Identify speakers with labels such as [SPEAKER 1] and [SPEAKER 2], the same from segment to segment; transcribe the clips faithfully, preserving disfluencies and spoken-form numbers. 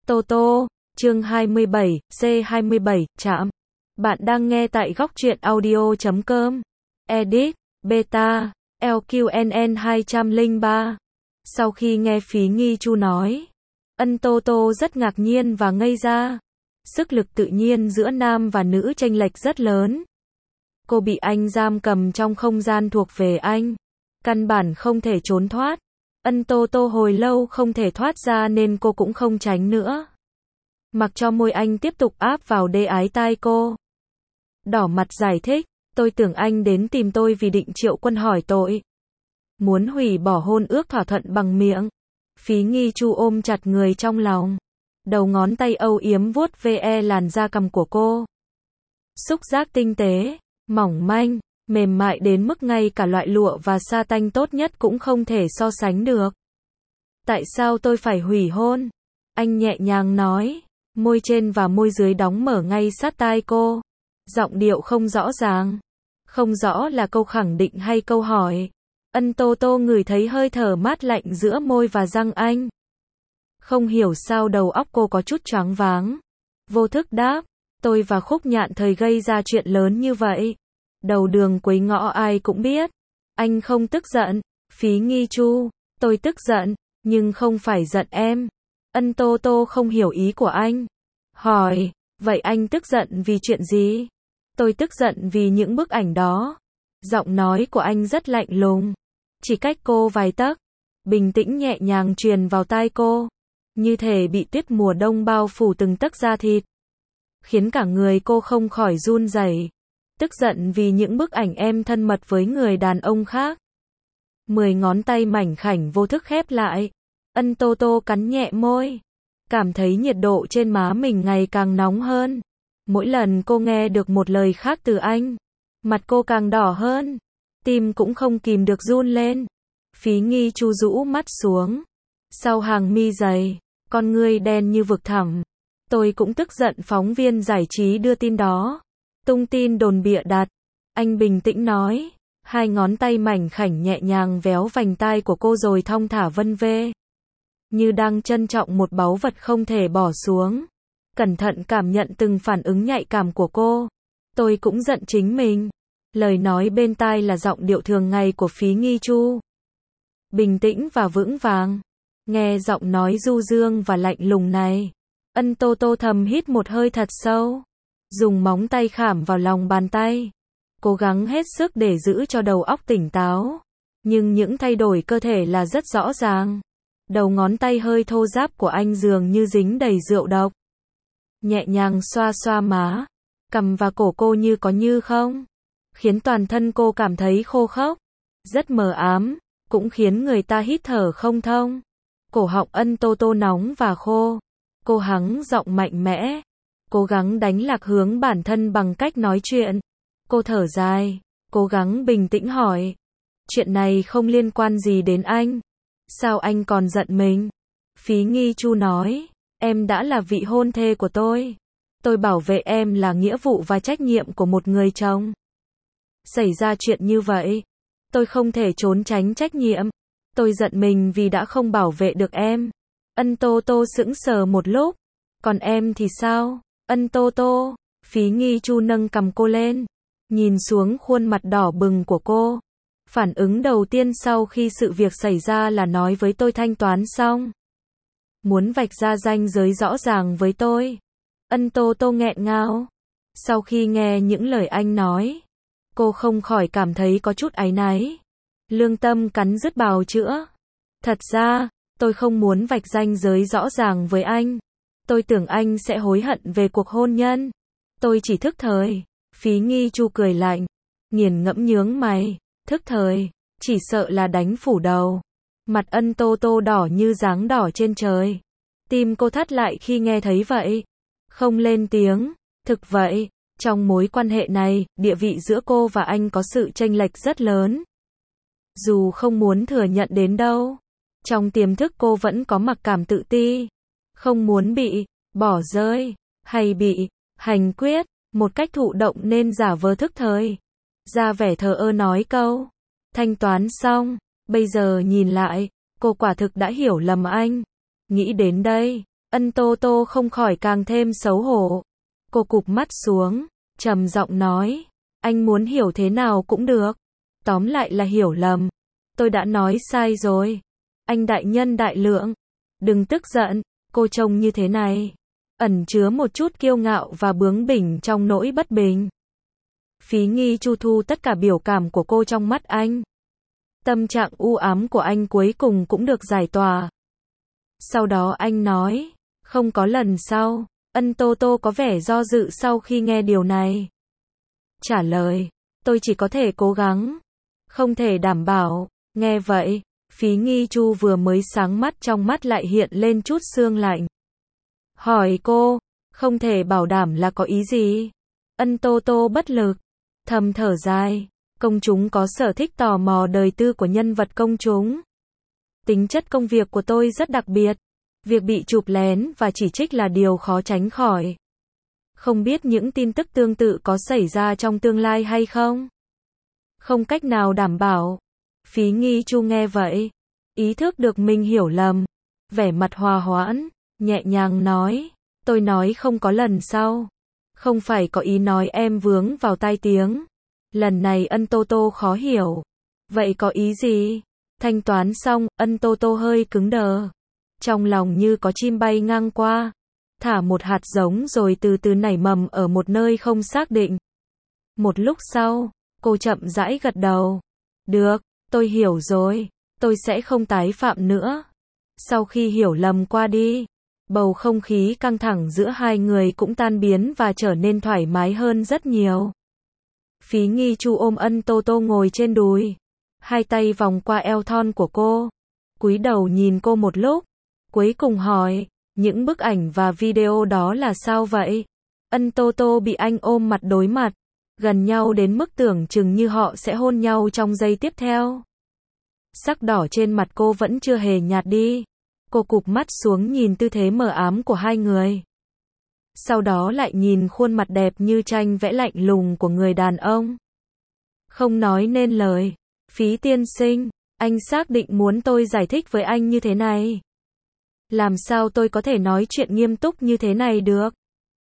[SPEAKER 1] Tô Tô, chương hai mươi bảy, C hai mươi bảy, chạm. Bạn đang nghe tại góc truyện audio chấm com. Edit, Beta, L Q N N hai không ba. Sau khi nghe Phí Nghi Chu nói, Ân Tô Tô rất ngạc nhiên và ngây ra. Sức lực tự nhiên giữa nam và nữ chênh lệch rất lớn. Cô bị anh giam cầm trong không gian thuộc về anh. Căn bản không thể trốn thoát. Ân Tô Tô hồi lâu không thể thoát ra nên cô cũng không tránh nữa. Mặc cho môi anh tiếp tục áp vào đê ái tai cô. Đỏ mặt giải thích, tôi tưởng anh đến tìm tôi vì định triệu quân hỏi tội. Muốn hủy bỏ hôn ước thỏa thuận bằng miệng. Phí Nghi Chu ôm chặt người trong lòng. Đầu ngón tay âu yếm vuốt ve làn da cằm của cô. Xúc giác tinh tế, mỏng manh, mềm mại đến mức ngay cả loại lụa và sa tanh tốt nhất cũng không thể so sánh được. Tại sao tôi phải hủy hôn? Anh nhẹ nhàng nói, môi trên và môi dưới đóng mở ngay sát tai cô. Giọng điệu không rõ ràng. Không rõ là câu khẳng định hay câu hỏi. Ân Tô Tô ngửi thấy hơi thở mát lạnh giữa môi và răng anh. Không hiểu sao đầu óc cô có chút choáng váng. Vô thức đáp, tôi và Khúc Nhạn thời gây ra chuyện lớn như vậy. Đầu đường quấy ngõ ai cũng biết. Anh không tức giận. Phí Nghi Chu, tôi tức giận, nhưng không phải giận em. Ân Tô Tô không hiểu ý của anh. Hỏi, vậy anh tức giận vì chuyện gì? Tôi tức giận vì những bức ảnh đó. Giọng nói của anh rất lạnh lùng. Chỉ cách cô vài tấc. Bình tĩnh nhẹ nhàng truyền vào tai cô. Như thể bị tuyết mùa đông bao phủ từng tấc da thịt. Khiến cả người cô không khỏi run rẩy. Tức giận vì những bức ảnh em thân mật với người đàn ông khác. Mười ngón tay mảnh khảnh vô thức khép lại. Ân Tô Tô cắn nhẹ môi. Cảm thấy nhiệt độ trên má mình ngày càng nóng hơn. Mỗi lần cô nghe được một lời khác từ anh, mặt cô càng đỏ hơn. Tim cũng không kìm được run lên. Phí Nghi Chu rũ mắt xuống. Sau hàng mi dày, con ngươi đen như vực thẳm. Tôi cũng tức giận phóng viên giải trí đưa tin đó. Tung tin đồn bịa đặt. Anh bình tĩnh nói. Hai ngón tay mảnh khảnh nhẹ nhàng véo vành tai của cô rồi thong thả vân vê. Như đang trân trọng một báu vật không thể bỏ xuống. Cẩn thận cảm nhận từng phản ứng nhạy cảm của cô. Tôi cũng giận chính mình. Lời nói bên tai là giọng điệu thường ngày của Phí Nghi Chu. Bình tĩnh và vững vàng. Nghe giọng nói du dương và lạnh lùng này. Ân Tô Tô thầm hít một hơi thật sâu. Dùng móng tay khảm vào lòng bàn tay. Cố gắng hết sức để giữ cho đầu óc tỉnh táo. Nhưng những thay đổi cơ thể là rất rõ ràng. Đầu ngón tay hơi thô ráp của anh dường như dính đầy rượu độc. Nhẹ nhàng xoa xoa má, cằm và cổ cô như có như không. Khiến toàn thân cô cảm thấy khô khốc. Rất mờ ám, cũng khiến người ta hít thở không thông. Cổ họng Ân Tô Tô nóng và khô. Cô hắng giọng mạnh mẽ. Cố gắng đánh lạc hướng bản thân bằng cách nói chuyện. Cô thở dài, cố gắng bình tĩnh hỏi. Chuyện này không liên quan gì đến anh. Sao anh còn giận mình? Phí Nghi Chu nói. Em đã là vị hôn thê của tôi. Tôi bảo vệ em là nghĩa vụ và trách nhiệm của một người chồng. Xảy ra chuyện như vậy, tôi không thể trốn tránh trách nhiệm. Tôi giận mình vì đã không bảo vệ được em. Ân Tô Tô sững sờ một lúc. Còn em thì sao? Ân Tô Tô. Phí Nghi Chu nâng cằm cô lên. Nhìn xuống khuôn mặt đỏ bừng của cô. Phản ứng đầu tiên sau khi sự việc xảy ra là nói với tôi thanh toán xong. Muốn vạch ra ranh giới rõ ràng với tôi. Ân Tô Tô nghẹn ngào. Sau khi nghe những lời anh nói, cô không khỏi cảm thấy có chút áy náy. Lương tâm cắn rứt bào chữa. Thật ra, tôi không muốn vạch ranh giới rõ ràng với anh. Tôi tưởng anh sẽ hối hận về cuộc hôn nhân. Tôi chỉ thức thời. Phí Nghi Chu cười lạnh. Nghiền ngẫm nhướng mày. Thức thời, chỉ sợ là đánh phủ đầu. Mặt Ân Tô Tô đỏ như dáng đỏ trên trời. Tim cô thắt lại khi nghe thấy vậy. Không lên tiếng. Thực vậy, trong mối quan hệ này, địa vị giữa cô và anh có sự chênh lệch rất lớn. Dù không muốn thừa nhận đến đâu, trong tiềm thức cô vẫn có mặc cảm tự ti. Không muốn bị bỏ rơi, hay bị hành quyết, một cách thụ động nên giả vờ thức thời. Ra vẻ thờ ơ nói câu. Thanh toán xong, bây giờ nhìn lại, cô quả thực đã hiểu lầm anh. Nghĩ đến đây, Ân Tô Tô không khỏi càng thêm xấu hổ. Cô cụp mắt xuống, trầm giọng nói, anh muốn hiểu thế nào cũng được. Tóm lại là hiểu lầm. Tôi đã nói sai rồi. Anh đại nhân đại lượng. Đừng tức giận, cô trông như thế này. Ẩn chứa một chút kiêu ngạo và bướng bỉnh trong nỗi bất bình. Phí Nghi Chu thu tất cả biểu cảm của cô trong mắt anh. Tâm trạng u ám của anh cuối cùng cũng được giải tỏa. Sau đó anh nói, không có lần sau. Ân Tô Tô có vẻ do dự sau khi nghe điều này. Trả lời, tôi chỉ có thể cố gắng. Không thể đảm bảo. Nghe vậy, Phí Nghi Chu vừa mới sáng mắt trong mắt lại hiện lên chút sương lạnh. Hỏi cô, không thể bảo đảm là có ý gì? Ân Tô Tô bất lực, thầm thở dài. Công chúng có sở thích tò mò đời tư của nhân vật công chúng. Tính chất công việc của tôi rất đặc biệt. Việc bị chụp lén và chỉ trích là điều khó tránh khỏi. Không biết những tin tức tương tự có xảy ra trong tương lai hay không? Không cách nào đảm bảo. Phí Nghi Chu nghe vậy, ý thức được mình hiểu lầm. Vẻ mặt hòa hoãn, nhẹ nhàng nói, tôi nói không có lần sau. Không phải có ý nói em vướng vào tai tiếng. Lần này Ân Tô Tô khó hiểu. Vậy có ý gì? Thanh toán xong, Ân Tô Tô hơi cứng đờ. Trong lòng như có chim bay ngang qua. Thả một hạt giống rồi từ từ nảy mầm ở một nơi không xác định. Một lúc sau, cô chậm rãi gật đầu. Được, tôi hiểu rồi. Tôi sẽ không tái phạm nữa. Sau khi hiểu lầm qua đi, bầu không khí căng thẳng giữa hai người cũng tan biến và trở nên thoải mái hơn rất nhiều. Phí Nghi Chu ôm Ân Tô Tô ngồi trên đùi. Hai tay vòng qua eo thon của cô. Cúi đầu nhìn cô một lúc. Cuối cùng hỏi, những bức ảnh và video đó là sao vậy? Ân Tô Tô bị anh ôm mặt đối mặt. Gần nhau đến mức tưởng chừng như họ sẽ hôn nhau trong giây tiếp theo. Sắc đỏ trên mặt cô vẫn chưa hề nhạt đi. Cô cụp mắt xuống nhìn tư thế mờ ám của hai người. Sau đó lại nhìn khuôn mặt đẹp như tranh vẽ lạnh lùng của người đàn ông. Không nói nên lời. Phí tiên sinh, anh xác định muốn tôi giải thích với anh như thế này. Làm sao tôi có thể nói chuyện nghiêm túc như thế này được?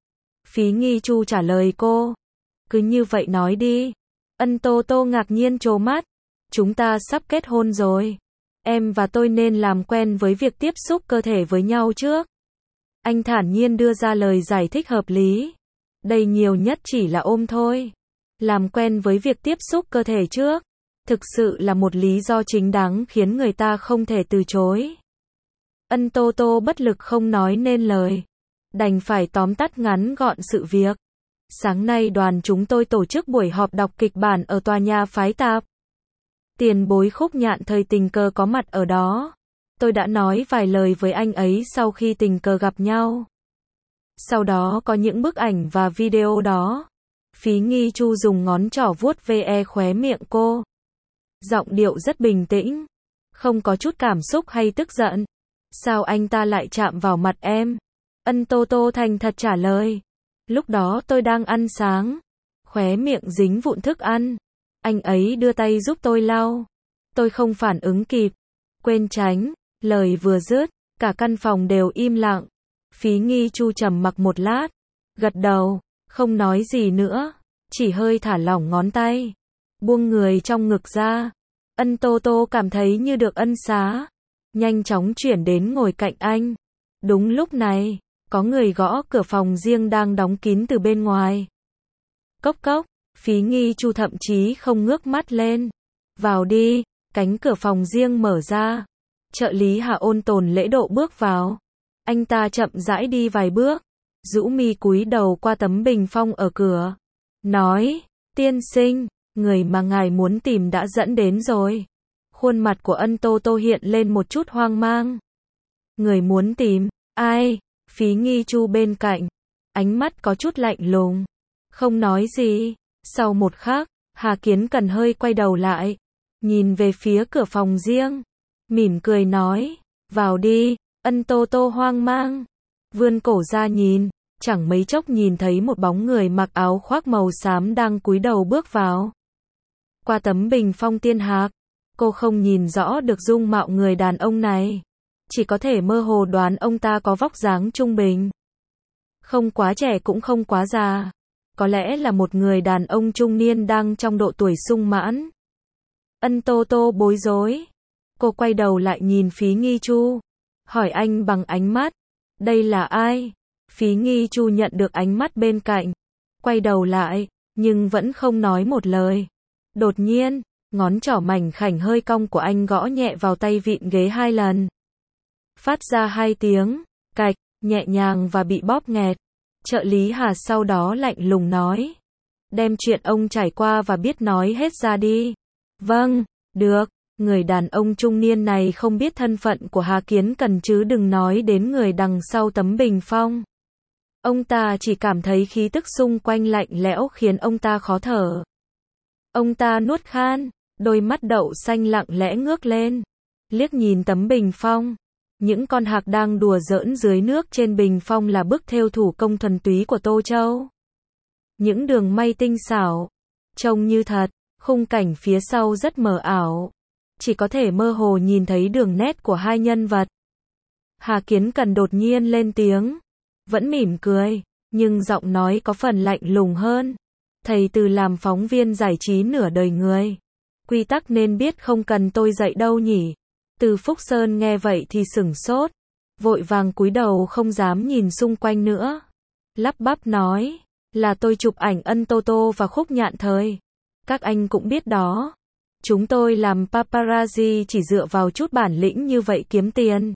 [SPEAKER 1] Phí Nghi Chu trả lời cô. Cứ như vậy nói đi. Ân Tô Tô ngạc nhiên trố mắt. Chúng ta sắp kết hôn rồi. Em và tôi nên làm quen với việc tiếp xúc cơ thể với nhau trước. Anh thản nhiên đưa ra lời giải thích hợp lý. Đây nhiều nhất chỉ là ôm thôi. Làm quen với việc tiếp xúc cơ thể trước. Thực sự là một lý do chính đáng khiến người ta không thể từ chối. Ân Tô Tô bất lực không nói nên lời. Đành phải tóm tắt ngắn gọn sự việc. Sáng nay đoàn chúng tôi tổ chức buổi họp đọc kịch bản ở tòa nhà phái tạp. Tiền bối Khúc Nhạn thời tình cờ có mặt ở đó. Tôi đã nói vài lời với anh ấy sau khi tình cờ gặp nhau. Sau đó có những bức ảnh và video đó. Phí Nghi Chu dùng ngón trỏ vuốt ve khóe miệng cô. Giọng điệu rất bình tĩnh. Không có chút cảm xúc hay tức giận. Sao anh ta lại chạm vào mặt em? Ân Tô Tô thành thật trả lời. Lúc đó tôi đang ăn sáng. Khóe miệng dính vụn thức ăn. Anh ấy đưa tay giúp tôi lau. Tôi không phản ứng kịp. Quên tránh. Lời vừa dứt, cả căn phòng đều im lặng. Phí Nghi Chu trầm mặc một lát. Gật đầu, không nói gì nữa. Chỉ hơi thả lỏng ngón tay. Buông người trong ngực ra. Ân Tô Tô cảm thấy như được ân xá. Nhanh chóng chuyển đến ngồi cạnh anh. Đúng lúc này, có người gõ cửa phòng riêng đang đóng kín từ bên ngoài. Cốc cốc, Phí Nghi Chu thậm chí không ngước mắt lên. Vào đi, cánh cửa phòng riêng mở ra. Trợ lý Hạ ôn tồn lễ độ bước vào. Anh ta chậm rãi đi vài bước. Rũ mi cúi đầu qua tấm bình phong ở cửa. Nói, tiên sinh, người mà ngài muốn tìm đã dẫn đến rồi. Khuôn mặt của Ân Tô Tô hiện lên một chút hoang mang. Người muốn tìm, ai? Phí Nghi Chu bên cạnh. Ánh mắt có chút lạnh lùng. Không nói gì. Sau một khắc, Hà Kiến Cần hơi quay đầu lại. Nhìn về phía cửa phòng riêng. Mỉm cười nói. Vào đi. Ân Tô Tô hoang mang. Vươn cổ ra nhìn. Chẳng mấy chốc nhìn thấy một bóng người mặc áo khoác màu xám đang cúi đầu bước vào. Qua tấm bình phong tiên hạc. Cô không nhìn rõ được dung mạo người đàn ông này. chỉ có thể mơ hồ đoán ông ta có vóc dáng trung bình. Không quá trẻ cũng không quá già. Có lẽ là một người đàn ông trung niên đang trong độ tuổi sung mãn. Ân Tô Tô bối rối. Cô quay đầu lại nhìn Phí Nghi Chu. Hỏi anh bằng ánh mắt. Đây là ai? Phí Nghi Chu nhận được ánh mắt bên cạnh. Quay đầu lại, nhưng vẫn không nói một lời. Đột nhiên, ngón trỏ mảnh khảnh hơi cong của anh gõ nhẹ vào tay vịn ghế hai lần. Phát ra hai tiếng, cạch, nhẹ nhàng và bị bóp nghẹt. Trợ lý Hà sau đó lạnh lùng nói. Đem chuyện ông trải qua và biết nói hết ra đi. Vâng, được. Người đàn ông trung niên này không biết thân phận của Hà Kiến Cần chứ đừng nói đến người đằng sau tấm bình phong. Ông ta chỉ cảm thấy khí tức xung quanh lạnh lẽo khiến ông ta khó thở. Ông ta nuốt khan, đôi mắt đậu xanh lặng lẽ ngước lên. Liếc nhìn tấm bình phong. Những con hạc đang đùa giỡn dưới nước trên bình phong là bức thêu thủ công thuần túy của Tô Châu. Những đường may tinh xảo, trông như thật, khung cảnh phía sau rất mờ ảo. Chỉ có thể mơ hồ nhìn thấy đường nét của hai nhân vật. Hà Kiến Cần đột nhiên lên tiếng. Vẫn mỉm cười, nhưng giọng nói có phần lạnh lùng hơn. Thầy từ làm phóng viên giải trí nửa đời người. Quy tắc nên biết không cần tôi dạy đâu nhỉ. Từ Phúc Sơn nghe vậy thì sửng sốt. Vội vàng cúi đầu không dám nhìn xung quanh nữa. Lắp bắp nói. Là tôi chụp ảnh Ân Tô Tô và Khúc Nhạn Thời. Các anh cũng biết đó. Chúng tôi làm paparazzi chỉ dựa vào chút bản lĩnh như vậy kiếm tiền.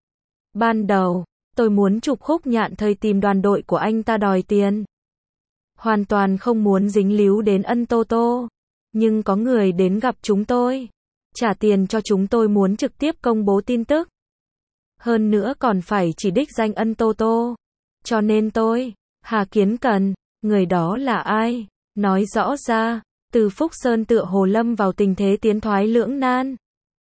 [SPEAKER 1] Ban đầu, tôi muốn chụp Khúc Nhạn Thời tìm đoàn đội của anh ta đòi tiền. Hoàn toàn không muốn dính líu đến Ân Tô Tô. Nhưng có người đến gặp chúng tôi. Trả tiền cho chúng tôi muốn trực tiếp công bố tin tức. Hơn nữa còn phải chỉ đích danh Ân Tô Tô. Cho nên tôi, Hà Kiến Cần, người đó là ai? Nói rõ ra. Từ Phúc Sơn tựa hồ lâm vào tình thế tiến thoái lưỡng nan.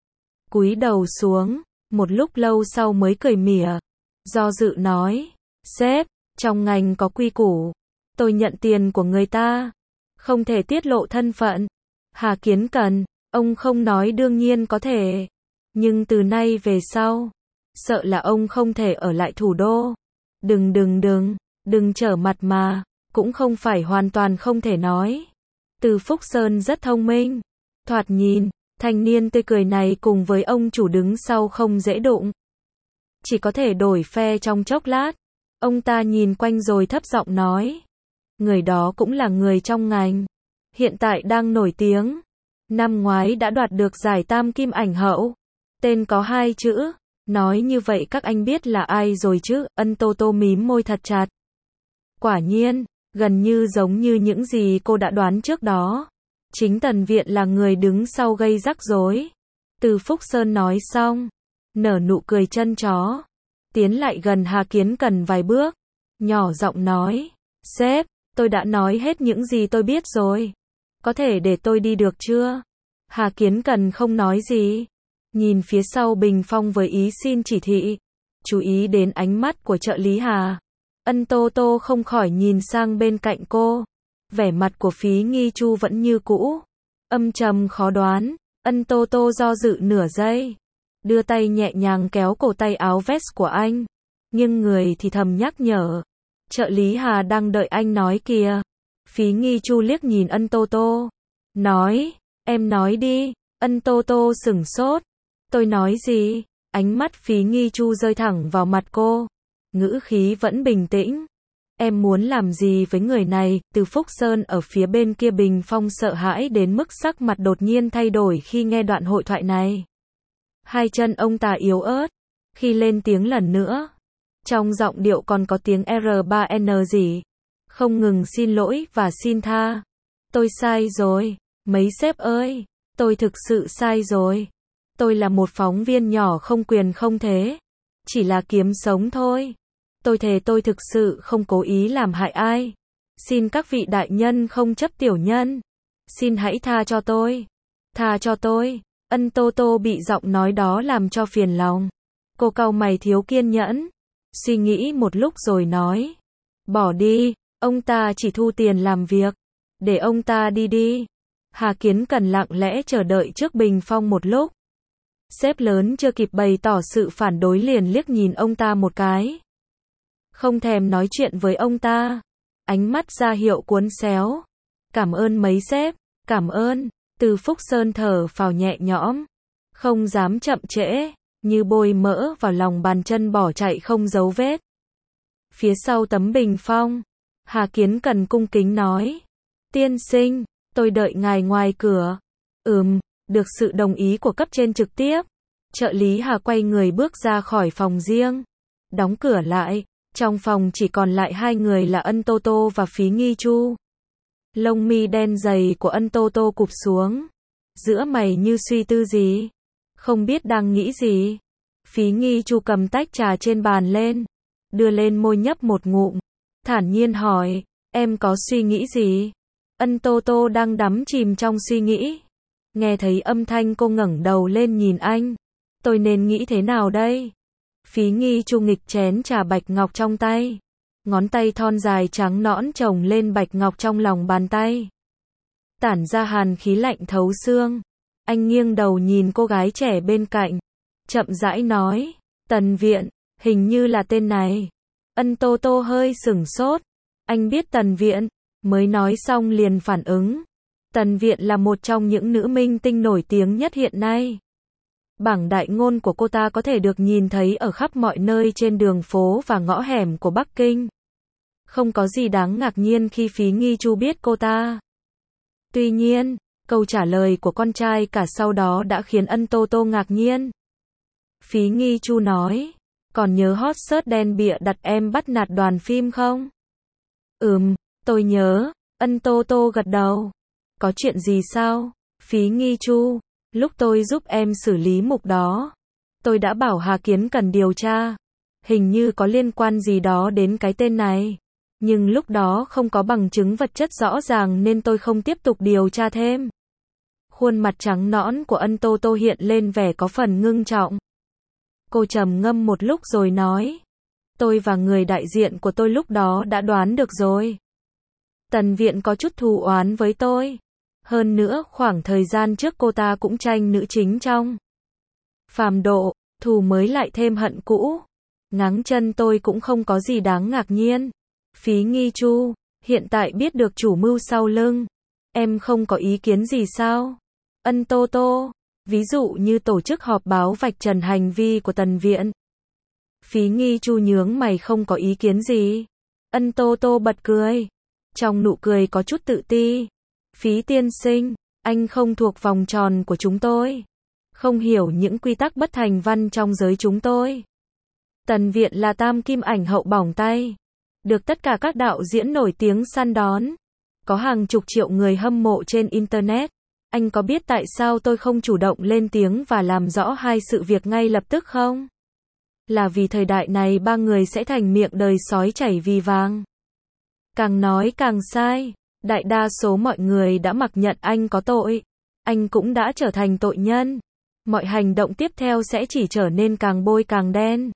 [SPEAKER 1] Cúi đầu xuống, một lúc lâu sau mới cười mỉa. Do dự nói, sếp, trong ngành có quy củ. Tôi nhận tiền của người ta. Không thể tiết lộ thân phận. Hà Kiến Cần, ông không nói đương nhiên có thể. Nhưng từ nay về sau, sợ là ông không thể ở lại thủ đô. Đừng đừng đừng, đừng trở mặt mà, cũng không phải hoàn toàn không thể nói. Từ Phúc Sơn rất thông minh. Thoạt nhìn, thanh niên tươi cười này cùng với ông chủ đứng sau không dễ đụng. Chỉ có thể đổi phe trong chốc lát. Ông ta nhìn quanh rồi thấp giọng nói. Người đó cũng là người trong ngành. Hiện tại đang nổi tiếng. Năm ngoái đã đoạt được giải Tam Kim Ảnh Hậu. Tên có hai chữ. Nói như vậy các anh biết là ai rồi chứ? Ân Tô Tô mím môi thật chặt. Quả nhiên. Gần như giống như những gì cô đã đoán trước đó. Chính Tần Viện là người đứng sau gây rắc rối. Từ Phúc Sơn nói xong. Nở nụ cười chân chó. Tiến lại gần Hà Kiến Cần vài bước. Nhỏ giọng nói. Sếp, tôi đã nói hết những gì tôi biết rồi. Có thể để tôi đi được chưa? Hà Kiến Cần không nói gì. Nhìn phía sau bình phong với ý xin chỉ thị. Chú ý đến ánh mắt của trợ lý Hà. Ân Tô Tô không khỏi nhìn sang bên cạnh cô. Vẻ mặt của Phí Nghi Chu vẫn như cũ. Âm trầm khó đoán. Ân Tô Tô do dự nửa giây. Đưa tay nhẹ nhàng kéo cổ tay áo vest của anh. Nhưng người thì thầm nhắc nhở. Trợ lý Hà đang đợi anh nói kìa. Phí Nghi Chu liếc nhìn Ân Tô Tô. Nói, em nói đi. Ân Tô Tô sửng sốt. Tôi nói gì? Ánh mắt Phí Nghi Chu rơi thẳng vào mặt cô. Ngữ khí vẫn bình tĩnh. Em muốn làm gì với người này? Từ Phúc Sơn ở phía bên kia bình phong sợ hãi đến mức sắc mặt đột nhiên thay đổi khi nghe đoạn hội thoại này. Hai chân ông ta yếu ớt. Khi lên tiếng lần nữa. Trong giọng điệu còn có tiếng R ba N gì. Không ngừng xin lỗi và xin tha. Tôi sai rồi. Mấy sếp ơi. Tôi thực sự sai rồi. Tôi là một phóng viên nhỏ không quyền không thế. Chỉ là kiếm sống thôi. Tôi thề tôi thực sự không cố ý làm hại ai. Xin các vị đại nhân không chấp tiểu nhân. Xin hãy tha cho tôi. Tha cho tôi. Ân Tô Tô bị giọng nói đó làm cho phiền lòng. Cô cau mày thiếu kiên nhẫn. Suy nghĩ một lúc rồi nói. Bỏ đi. Ông ta chỉ thu tiền làm việc. Để ông ta đi đi. Hà Kiến Cần lặng lẽ chờ đợi trước bình phong một lúc. Sếp lớn chưa kịp bày tỏ sự phản đối liền liếc nhìn ông ta một cái. Không thèm nói chuyện với ông ta. Ánh mắt ra hiệu cuốn xéo. Cảm ơn mấy sếp, cảm ơn. Từ Phúc Sơn thở phào nhẹ nhõm. Không dám chậm trễ, như bôi mỡ vào lòng bàn chân bỏ chạy không dấu vết. Phía sau tấm bình phong, Hà Kiến Cần cung kính nói. Tiên sinh, tôi đợi ngài ngoài cửa. Ừm, được sự đồng ý của cấp trên trực tiếp. Trợ lý Hà quay người bước ra khỏi phòng riêng. Đóng cửa lại, trong phòng chỉ còn lại hai người là Ân Tô Tô và Phí Nghi Chu. Lông mi đen dày của Ân Tô Tô cụp xuống. Giữa mày như suy tư gì. Không biết đang nghĩ gì. Phí Nghi Chu cầm tách trà trên bàn lên. Đưa lên môi nhấp một ngụm. Thản nhiên hỏi, em có suy nghĩ gì? Ân Tô Tô đang đắm chìm trong suy nghĩ. Nghe thấy âm thanh cô ngẩng đầu lên nhìn anh. Tôi nên nghĩ thế nào đây? Phí Nghi Chu nghịch chén trà bạch ngọc trong tay. Ngón tay thon dài trắng nõn chồng lên bạch ngọc trong lòng bàn tay. Tản ra hàn khí lạnh thấu xương. Anh nghiêng đầu nhìn cô gái trẻ bên cạnh. Chậm rãi nói, Tần Viện, hình như là tên này. Ân Tô Tô hơi sửng sốt. Anh biết Tần Viện, mới nói xong liền phản ứng. Tần Viện là một trong những nữ minh tinh nổi tiếng nhất hiện nay. Bảng đại ngôn của cô ta có thể được nhìn thấy ở khắp mọi nơi trên đường phố và ngõ hẻm của Bắc Kinh. Không có gì đáng ngạc nhiên khi Phí Nghi Chu biết cô ta. Tuy nhiên, câu trả lời của con trai cả sau đó đã khiến Ân Tô Tô ngạc nhiên. Phí Nghi Chu nói, còn nhớ hot search đen bịa đặt em bắt nạt đoàn phim không? Ừm, tôi nhớ. Ân Tô Tô gật đầu. Có chuyện gì sao? Phí Nghi Chu, lúc tôi giúp em xử lý mục đó, tôi đã bảo Hà Kiến cần điều tra. Hình như có liên quan gì đó đến cái tên này. Nhưng lúc đó không có bằng chứng vật chất rõ ràng nên tôi không tiếp tục điều tra thêm. Khuôn mặt trắng nõn của Ân Tô Tô hiện lên vẻ có phần ngưng trọng. Cô trầm ngâm một lúc rồi nói. Tôi và người đại diện của tôi lúc đó đã đoán được rồi. Tần Viện có chút thù oán với tôi. Hơn nữa khoảng thời gian trước cô ta cũng tranh nữ chính trong Phàm Độ, thù mới lại thêm hận cũ. Ngáng chân tôi cũng không có gì đáng ngạc nhiên. Phí Nghi Chu, hiện tại biết được chủ mưu sau lưng. Em không có ý kiến gì sao? Ân Tô Tô, ví dụ như tổ chức họp báo vạch trần hành vi của Tần Viện. Phí Nghi Chu nhướng mày không có ý kiến gì. Ân Tô Tô bật cười. Trong nụ cười có chút tự ti. Phí tiên sinh, anh không thuộc vòng tròn của chúng tôi. Không hiểu những quy tắc bất thành văn trong giới chúng tôi. Tần Viện là tam kim ảnh hậu bỏng tay. Được tất cả các đạo diễn nổi tiếng săn đón. Có hàng chục triệu người hâm mộ trên Internet. Anh có biết tại sao tôi không chủ động lên tiếng và làm rõ hai sự việc ngay lập tức không? Là vì thời đại này ba người sẽ thành miệng đời sói chảy vì vàng. Càng nói càng sai. Đại đa số mọi người đã mặc nhận anh có tội. Anh cũng đã trở thành tội nhân. Mọi hành động tiếp theo sẽ chỉ trở nên càng bôi càng đen.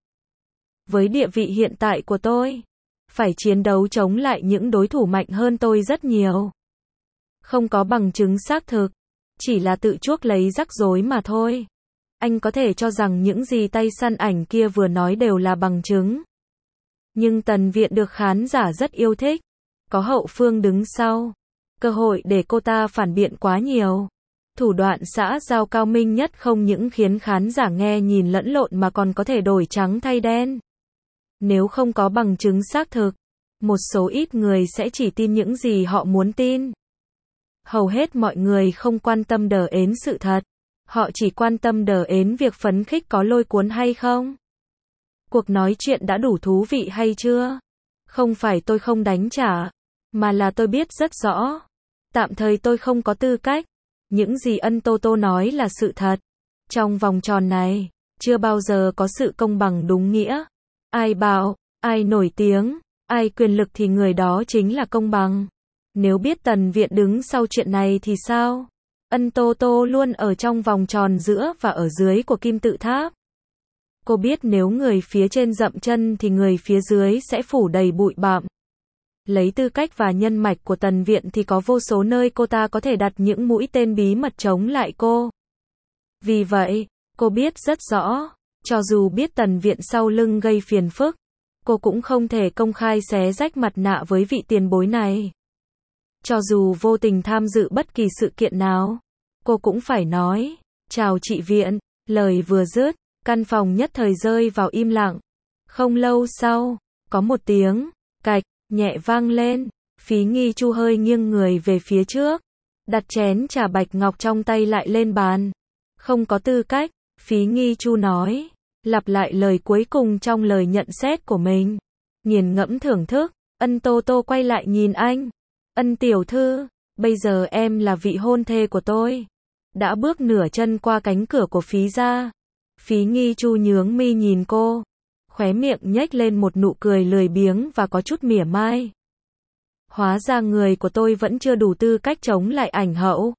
[SPEAKER 1] Với địa vị hiện tại của tôi, phải chiến đấu chống lại những đối thủ mạnh hơn tôi rất nhiều. Không có bằng chứng xác thực, chỉ là tự chuốc lấy rắc rối mà thôi. Anh có thể cho rằng những gì tay săn ảnh kia vừa nói đều là bằng chứng. Nhưng Tần Viện được khán giả rất yêu thích. Có hậu phương đứng sau. Cơ hội để cô ta phản biện quá nhiều. Thủ đoạn xã giao cao minh nhất không những khiến khán giả nghe nhìn lẫn lộn mà còn có thể đổi trắng thay đen. Nếu không có bằng chứng xác thực, một số ít người sẽ chỉ tin những gì họ muốn tin. Hầu hết mọi người không quan tâm đờ ến sự thật. Họ chỉ quan tâm đờ ến việc phấn khích có lôi cuốn hay không. Cuộc nói chuyện đã đủ thú vị hay chưa? Không phải tôi không đánh trả, mà là tôi biết rất rõ. Tạm thời tôi không có tư cách. Những gì Ân Tô Tô nói là sự thật. Trong vòng tròn này, chưa bao giờ có sự công bằng đúng nghĩa. Ai bảo, ai nổi tiếng, ai quyền lực thì người đó chính là công bằng. Nếu biết Tần Viện đứng sau chuyện này thì sao? Ân Tô Tô luôn ở trong vòng tròn giữa và ở dưới của kim tự tháp. Cô biết nếu người phía trên dậm chân thì người phía dưới sẽ phủ đầy bụi bặm. Lấy tư cách và nhân mạch của Tần Viện thì có vô số nơi cô ta có thể đặt những mũi tên bí mật chống lại cô. Vì vậy, Cô biết rất rõ, cho dù biết Tần Viện sau lưng gây phiền phức, cô cũng không thể công khai xé rách mặt nạ với vị tiền bối này. Cho dù vô tình tham dự bất kỳ sự kiện nào, cô cũng phải nói, chào chị Viện, lời vừa dứt, căn phòng nhất thời rơi vào im lặng. Không lâu sau, có một tiếng, cạch, nhẹ vang lên, Phí Nghi Chu hơi nghiêng người về phía trước, đặt chén trà bạch ngọc trong tay lại lên bàn. Không có tư cách, Phí Nghi Chu nói, lặp lại lời cuối cùng trong lời nhận xét của mình. Nghiền ngẫm thưởng thức, Ân Tô Tô quay lại nhìn anh. Ân tiểu thư, bây giờ em là vị hôn thê của tôi. Đã bước nửa chân qua cánh cửa của Phí gia. Phí Nghi Chu nhướng mi nhìn cô, khóe miệng nhếch lên một nụ cười lười biếng và có chút mỉa mai. Hóa ra người của tôi vẫn chưa đủ tư cách chống lại ảnh hậu.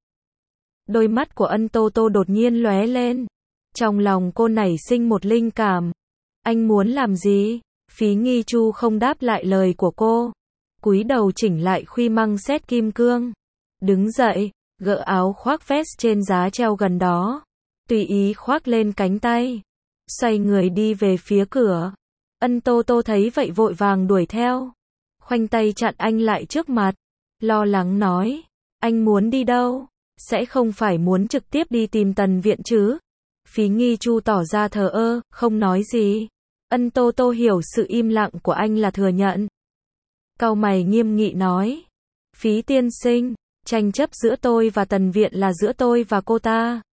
[SPEAKER 1] Đôi mắt của Ân Tô Tô đột nhiên lóe lên. Trong lòng cô nảy sinh một linh cảm. Anh muốn làm gì? Phí Nghi Chu không đáp lại lời của cô. Cúi đầu chỉnh lại khuy măng xét kim cương. Đứng dậy, gỡ áo khoác vest trên giá treo gần đó. Tùy ý khoác lên cánh tay. Xoay người đi về phía cửa. Ân Tô Tô thấy vậy vội vàng đuổi theo. Khoanh tay chặn anh lại trước mặt. Lo lắng nói. Anh muốn đi đâu? Sẽ không phải muốn trực tiếp đi tìm Tần Viện chứ? Phí Nghi Chu tỏ ra thờ ơ, không nói gì. Ân Tô Tô hiểu sự im lặng của anh là thừa nhận. Cau mày nghiêm nghị nói. Phí tiên sinh, tranh chấp giữa tôi và Tần Viện là giữa tôi và cô ta.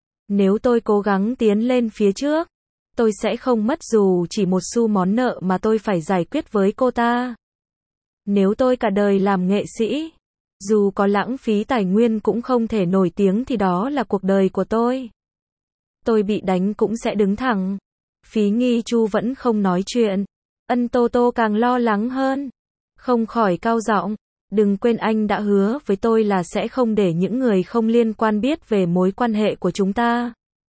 [SPEAKER 1] Nếu tôi cố gắng tiến lên phía trước, tôi sẽ không mất dù chỉ một xu món nợ mà tôi phải giải quyết với cô ta. Nếu tôi cả đời làm nghệ sĩ, dù có lãng phí tài nguyên cũng không thể nổi tiếng thì đó là cuộc đời của tôi. Tôi bị đánh cũng sẽ đứng thẳng. Phí Nghi Chu vẫn không nói chuyện. Ân Tô Tô càng lo lắng hơn. Không khỏi cau giọng. Đừng quên anh đã hứa với tôi là sẽ không để những người không liên quan biết về mối quan hệ của chúng ta.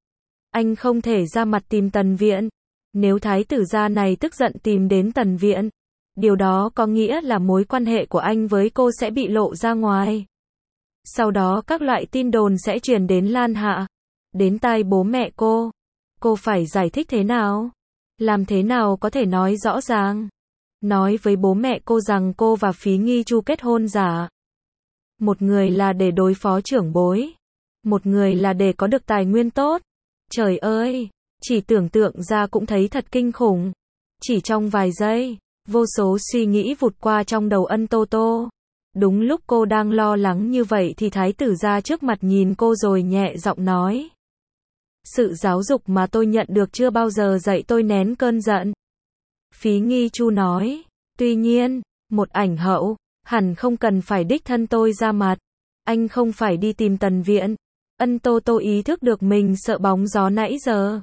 [SPEAKER 1] Anh không thể ra mặt tìm Tần Viện. Nếu thái tử gia này tức giận tìm đến Tần Viện, điều đó có nghĩa là mối quan hệ của anh với cô sẽ bị lộ ra ngoài. Sau đó các loại tin đồn sẽ truyền đến Lan Hạ, đến tai bố mẹ cô. Cô phải giải thích thế nào? Làm thế nào có thể nói rõ ràng? Nói với bố mẹ cô rằng cô và Phí Nghi Chu kết hôn giả. Một người là để đối phó trưởng bối, một người là để có được tài nguyên tốt. Trời ơi, chỉ tưởng tượng ra cũng thấy thật kinh khủng. Chỉ trong vài giây, vô số suy nghĩ vụt qua trong đầu Ân Tô Tô. Đúng lúc cô đang lo lắng như vậy thì thái tử ra trước mặt nhìn cô rồi nhẹ giọng nói. Sự giáo dục mà tôi nhận được chưa bao giờ dạy tôi nén cơn giận. Phí Nghi Chu nói, tuy nhiên, một ảnh hậu, hẳn không cần phải đích thân tôi ra mặt. Anh không phải đi tìm Tần Viện. Ân Tô Tô ý thức được mình sợ bóng gió nãy giờ.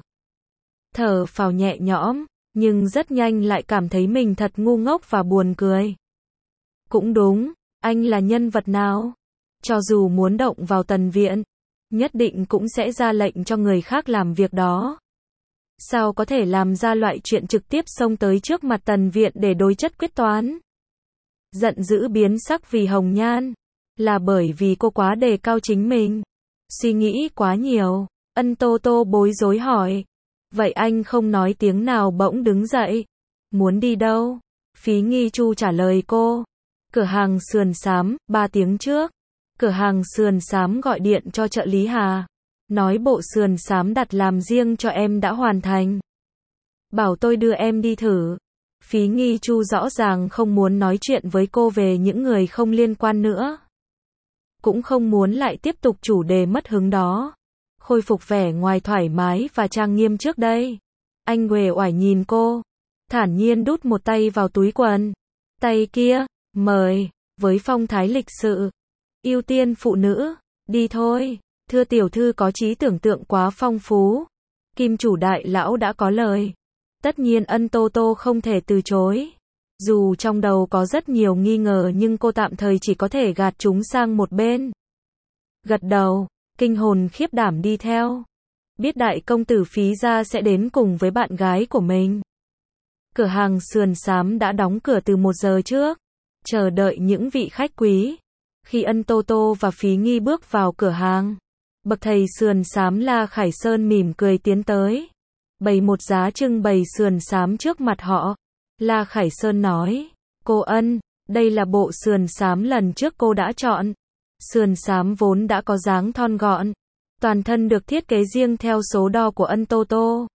[SPEAKER 1] Thở phào nhẹ nhõm, nhưng rất nhanh lại cảm thấy mình thật ngu ngốc và buồn cười. Cũng đúng, anh là nhân vật nào? Cho dù muốn động vào Tần Viện, nhất định cũng sẽ ra lệnh cho người khác làm việc đó. Sao có thể làm ra loại chuyện trực tiếp xông tới trước mặt Tần Viện để đối chất quyết toán? Giận dữ biến sắc vì Hồng Nhan, là bởi vì cô quá đề cao chính mình. Suy nghĩ quá nhiều, Ân Tô Tô bối rối hỏi. Vậy anh không nói tiếng nào bỗng đứng dậy. Muốn đi đâu? Phí Nghi Chu trả lời cô. Cửa hàng sườn xám, ba tiếng trước. Cửa hàng sườn xám gọi điện cho trợ lý Hà. Nói bộ sườn xám đặt làm riêng cho em đã hoàn thành. Bảo tôi đưa em đi thử. Phí Nghi Chu rõ ràng không muốn nói chuyện với cô về những người không liên quan nữa. Cũng không muốn lại tiếp tục chủ đề mất hứng đó. Khôi phục vẻ ngoài thoải mái và trang nghiêm trước đây. Anh uể oải nhìn cô, thản nhiên đút một tay vào túi quần. Tay kia, mời, với phong thái lịch sự. Ưu tiên phụ nữ, đi thôi. Thưa tiểu thư có trí tưởng tượng quá phong phú. Kim chủ đại lão đã có lời. Tất nhiên Ân Tô Tô không thể từ chối. Dù trong đầu có rất nhiều nghi ngờ nhưng cô tạm thời chỉ có thể gạt chúng sang một bên. Gật đầu, kinh hồn khiếp đảm đi theo. Biết đại công tử Phí gia sẽ đến cùng với bạn gái của mình. Cửa hàng sườn xám đã đóng cửa từ một giờ trước, chờ đợi những vị khách quý. Khi Ân Tô Tô và Phí Nghi bước vào cửa hàng, Bậc thầy sườn xám La Khải Sơn mỉm cười tiến tới, bày một giá trưng bày sườn xám trước mặt họ. La Khải Sơn nói, cô Ân, đây là bộ sườn xám lần trước cô đã chọn. Sườn xám vốn đã có dáng thon gọn, toàn thân được thiết kế riêng theo số đo của Ân Tô Tô.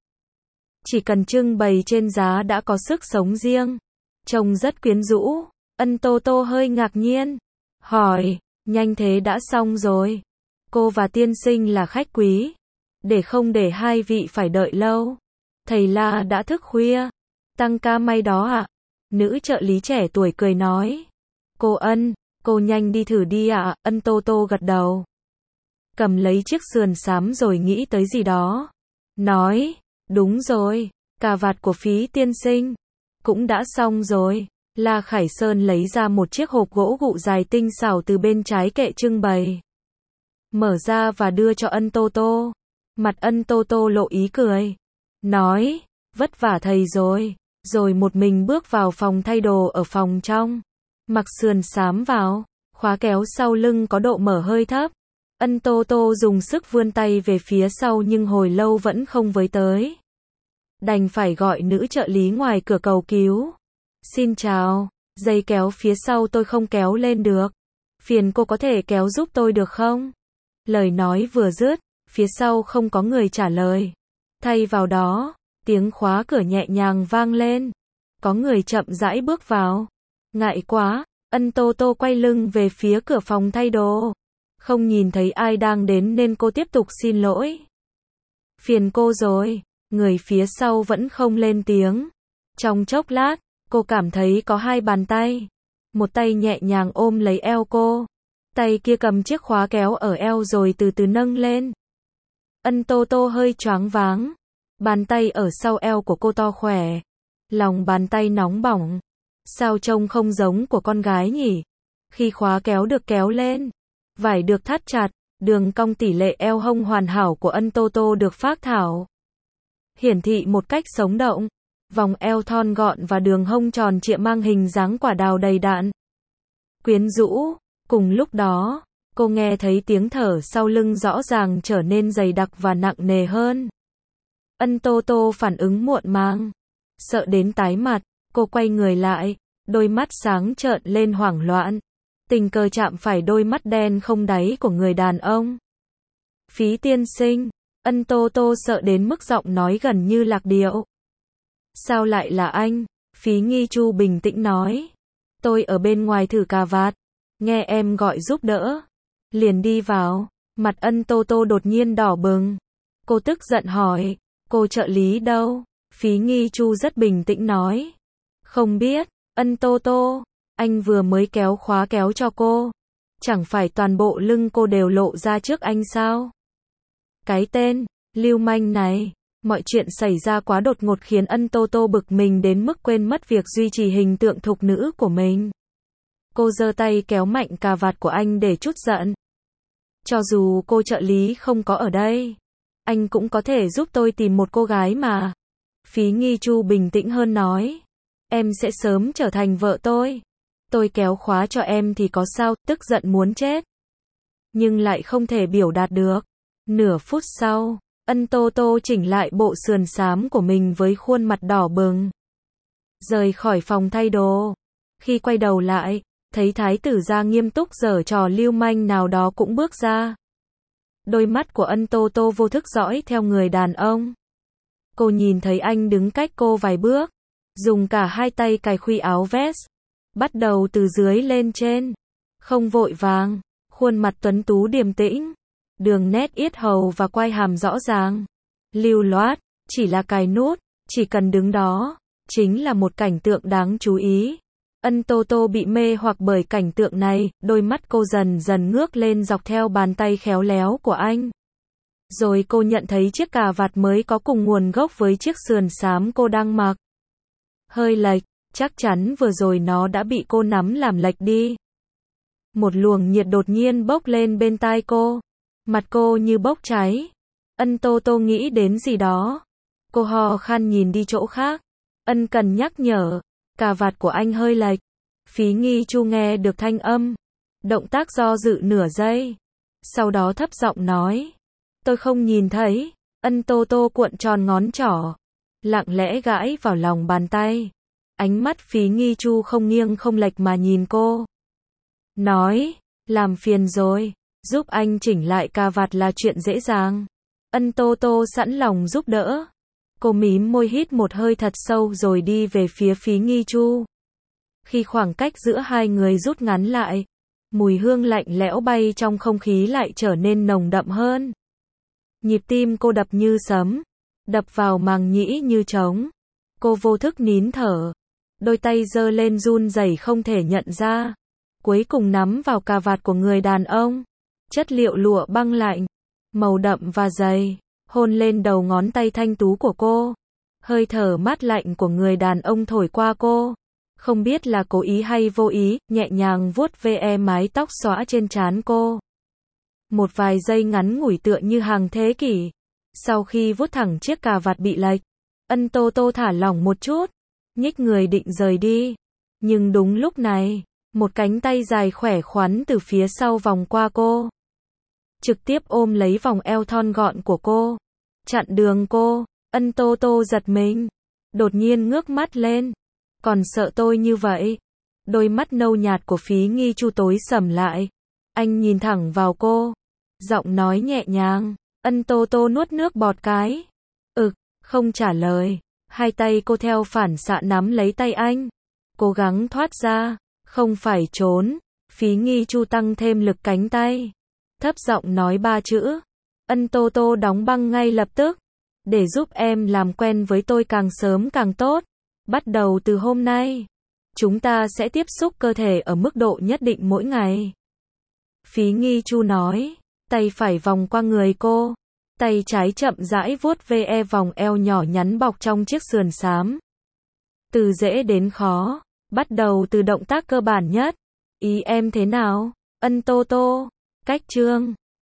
[SPEAKER 1] Chỉ cần trưng bày trên giá đã có sức sống riêng, trông rất quyến rũ. Ân Tô Tô hơi ngạc nhiên, hỏi, nhanh thế đã xong rồi? Cô và tiên sinh là khách quý, để không để hai vị phải đợi lâu. Thầy La đã thức khuya, tăng ca may đó ạ. Nữ trợ lý trẻ tuổi cười nói, cô Ân, cô nhanh đi thử đi ạ. Ân Tô Tô gật đầu, cầm lấy chiếc sườn xám rồi nghĩ tới gì đó, nói, đúng rồi, cà vạt của Phí tiên sinh cũng đã xong rồi. La Khải Sơn lấy ra một chiếc hộp gỗ gụ dài tinh xảo từ bên trái kệ trưng bày, mở ra và đưa cho Ân Tô Tô. Mặt Ân Tô Tô lộ ý cười, nói, vất vả thầy rồi, rồi một mình bước vào phòng thay đồ ở phòng trong, mặc sườn xám vào, khóa kéo sau lưng có độ mở hơi thấp. Ân Tô Tô dùng sức vươn tay về phía sau nhưng hồi lâu vẫn không với tới, đành phải gọi nữ trợ lý ngoài cửa cầu cứu. Xin chào, dây kéo phía sau tôi không kéo lên được, phiền cô có thể kéo giúp tôi được không? Lời nói vừa dứt, phía sau không có người trả lời. Thay vào đó, tiếng khóa cửa nhẹ nhàng vang lên. Có người chậm rãi bước vào. Ngại quá, Ân Tô Tô quay lưng về phía cửa phòng thay đồ. Không nhìn thấy ai đang đến nên cô tiếp tục xin lỗi. Phiền cô rồi, người phía sau vẫn không lên tiếng. Trong chốc lát, cô cảm thấy có hai bàn tay. Một tay nhẹ nhàng ôm lấy eo cô. Tay kia cầm chiếc khóa kéo ở eo rồi từ từ nâng lên. Ân Tô Tô hơi choáng váng. Bàn tay ở sau eo của cô to khỏe. Lòng bàn tay nóng bỏng. Sao trông không giống của con gái nhỉ? Khi khóa kéo được kéo lên, vải được thắt chặt, đường cong tỷ lệ eo hông hoàn hảo của Ân Tô Tô được phác thảo, hiển thị một cách sống động. Vòng eo thon gọn và đường hông tròn trịa mang hình dáng quả đào đầy đặn, quyến rũ. Cùng lúc đó, cô nghe thấy tiếng thở sau lưng rõ ràng trở nên dày đặc và nặng nề hơn. Ân Tô Tô phản ứng muộn màng, sợ đến tái mặt, cô quay người lại, đôi mắt sáng trợn lên hoảng loạn, tình cờ chạm phải đôi mắt đen không đáy của người đàn ông. Phí tiên sinh, Ân Tô Tô sợ đến mức giọng nói gần như lạc điệu. Sao lại là anh? Phí Nghi Chu bình tĩnh nói. Tôi ở bên ngoài thử cà vạt, nghe em gọi giúp đỡ, liền đi vào. Mặt Ân Tô Tô đột nhiên đỏ bừng. Cô tức giận hỏi, cô trợ lý đâu? Phí Nghi Chu rất bình tĩnh nói, không biết. Ân Tô Tô, anh vừa mới kéo khóa kéo cho cô, chẳng phải toàn bộ lưng cô đều lộ ra trước anh sao? Cái tên lưu manh này. Mọi chuyện xảy ra quá đột ngột khiến Ân Tô Tô bực mình đến mức quên mất việc duy trì hình tượng thục nữ của mình. Cô giơ tay kéo mạnh cà vạt của anh để trút giận. Cho dù cô trợ lý không có ở đây, anh cũng có thể giúp tôi tìm một cô gái mà. Phí Nghi Chu bình tĩnh hơn nói, em sẽ sớm trở thành vợ tôi. Tôi kéo khóa cho em thì có sao? Tức giận muốn chết, nhưng lại không thể biểu đạt được. Nửa phút sau, Ân Tô Tô chỉnh lại bộ sườn xám của mình với khuôn mặt đỏ bừng, rời khỏi phòng thay đồ. Khi quay đầu lại, thấy thái tử gia nghiêm túc giở trò lưu manh nào đó cũng bước ra. Đôi mắt của Ân Tô Tô vô thức dõi theo người đàn ông. Cô nhìn thấy anh đứng cách cô vài bước, dùng cả hai tay cài khuy áo vest, bắt đầu từ dưới lên trên, không vội vàng, khuôn mặt tuấn tú điềm tĩnh, đường nét yết hầu và quai hàm rõ ràng, lưu loát, chỉ là cài nút, chỉ cần đứng đó, chính là một cảnh tượng đáng chú ý. Ân Tô Tô bị mê hoặc bởi cảnh tượng này, đôi mắt cô dần dần ngước lên dọc theo bàn tay khéo léo của anh. Rồi cô nhận thấy chiếc cà vạt mới có cùng nguồn gốc với chiếc sườn xám cô đang mặc. Hơi lệch, chắc chắn vừa rồi nó đã bị cô nắm làm lệch đi. Một luồng nhiệt đột nhiên bốc lên bên tai cô. Mặt cô như bốc cháy. Ân Tô Tô nghĩ đến gì đó. Cô hò khan nhìn đi chỗ khác. Ân cần nhắc nhở, cà vạt của anh hơi lệch. Phí Nghi Chu nghe được thanh âm, động tác do dự nửa giây, sau đó thấp giọng nói, Tôi không nhìn thấy. Ân Tô Tô cuộn tròn ngón trỏ, lặng lẽ gãi vào lòng bàn tay. Ánh mắt Phí Nghi Chu không nghiêng không lệch mà nhìn cô. Nói, làm phiền rồi, giúp anh chỉnh lại cà vạt là chuyện dễ dàng. Ân Tô Tô sẵn lòng giúp đỡ. Cô mím môi hít một hơi thật sâu rồi đi về phía Phí Nghi Chu. Khi khoảng cách giữa hai người rút ngắn lại, mùi hương lạnh lẽo bay trong không khí lại trở nên nồng đậm hơn. Nhịp tim cô đập như sấm, đập vào màng nhĩ như trống. Cô vô thức nín thở, đôi tay giơ lên run rẩy không thể nhận ra. Cuối cùng nắm vào cà vạt của người đàn ông. Chất liệu lụa băng lạnh, màu đậm và dày, hôn lên đầu ngón tay thanh tú của cô. Hơi thở mát lạnh của người đàn ông thổi qua cô. Không biết là cố ý hay vô ý, nhẹ nhàng vuốt ve mái tóc xõa trên trán cô. Một vài giây ngắn ngủi tựa như hàng thế kỷ. Sau khi vuốt thẳng chiếc cà vạt bị lệch, Ân Tô Tô thả lỏng một chút, nhích người định rời đi. Nhưng đúng lúc này, một cánh tay dài khỏe khoắn từ phía sau vòng qua cô. Trực tiếp ôm lấy vòng eo thon gọn của cô. Chặn đường cô. Ân Tô Tô giật mình. Đột nhiên ngước mắt lên. Còn sợ tôi như vậy? Đôi mắt nâu nhạt của Phí Nghi Chu tối sầm lại. Anh nhìn thẳng vào cô. Giọng nói nhẹ nhàng. Ân Tô Tô nuốt nước bọt cái. Ực, không trả lời. Hai tay cô theo phản xạ nắm lấy tay anh. Cố gắng thoát ra. Không phải trốn. Phí Nghi Chu tăng thêm lực cánh tay. Thấp giọng nói ba chữ. Ân Tô Tô đóng băng ngay lập tức. Để giúp em làm quen với tôi càng sớm càng tốt. Bắt đầu từ hôm nay, chúng ta sẽ tiếp xúc cơ thể ở mức độ nhất định mỗi ngày. Phí Nghi Chu nói, tay phải vòng qua người cô. Tay trái chậm rãi vuốt ve vòng eo nhỏ nhắn bọc trong chiếc sườn xám. Từ dễ đến khó, bắt đầu từ động tác cơ bản nhất. Ý em thế nào? Ân Tô Tô, cách chương.